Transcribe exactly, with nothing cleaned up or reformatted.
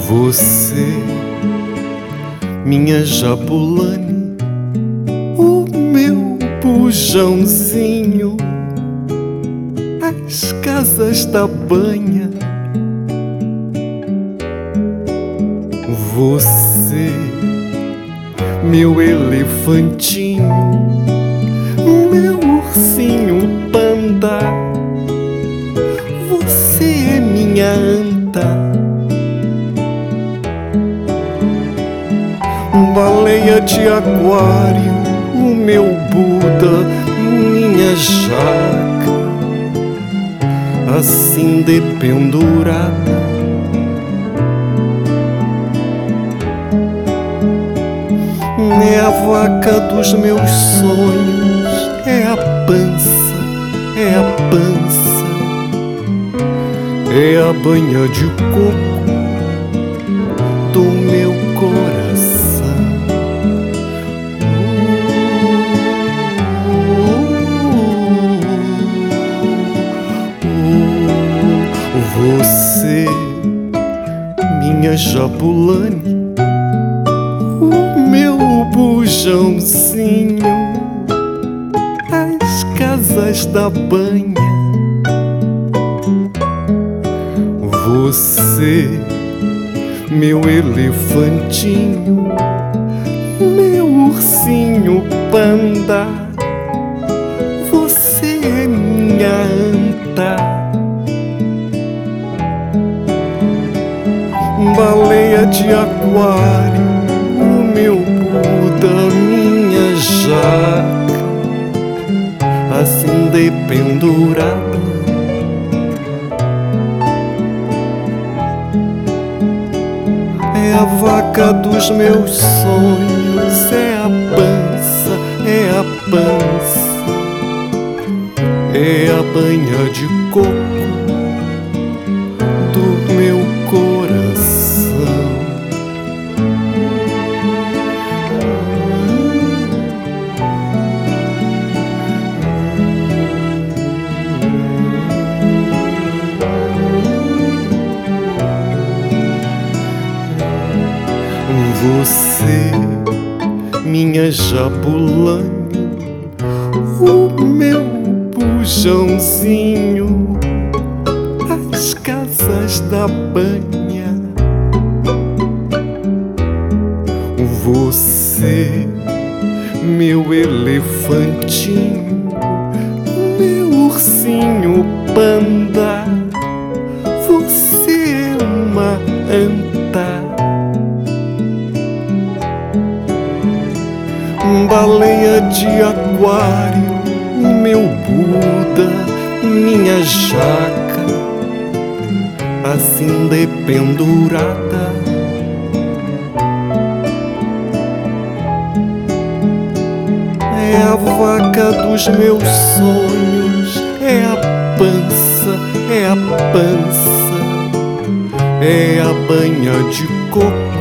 Você, minha Jabulani, o meu bujãozinho, as casas da banha. Você, meu elefantinho, meu ursinho panda. Você é minha anta, baleia de aquário, o meu Buda, minha jaca, assim dependurada. É a vaca dos meus sonhos, é a pança, é a pança, é a banha de coco do meu coração. Você, minha Jabulani, o meu bujãozinho, as casas da banha. Você, meu elefantinho, meu ursinho panda. Você é minha anta, baleia de aquário, o meu Buda, minha jaca, assim dependurada. É a vaca dos meus sonhos, é a pança, é a pança, é a banha de coco do meu coração. Você, minha Jabulani, o meu bujãozinho, as casas da banha. Você, meu elefantinho, meu ursinho panda. Você é uma anta, baleia de aquário, meu Buda, minha jaca, assim dependurada. É a vaca dos meus sonhos, é a pança, é a pança, é a banha de coco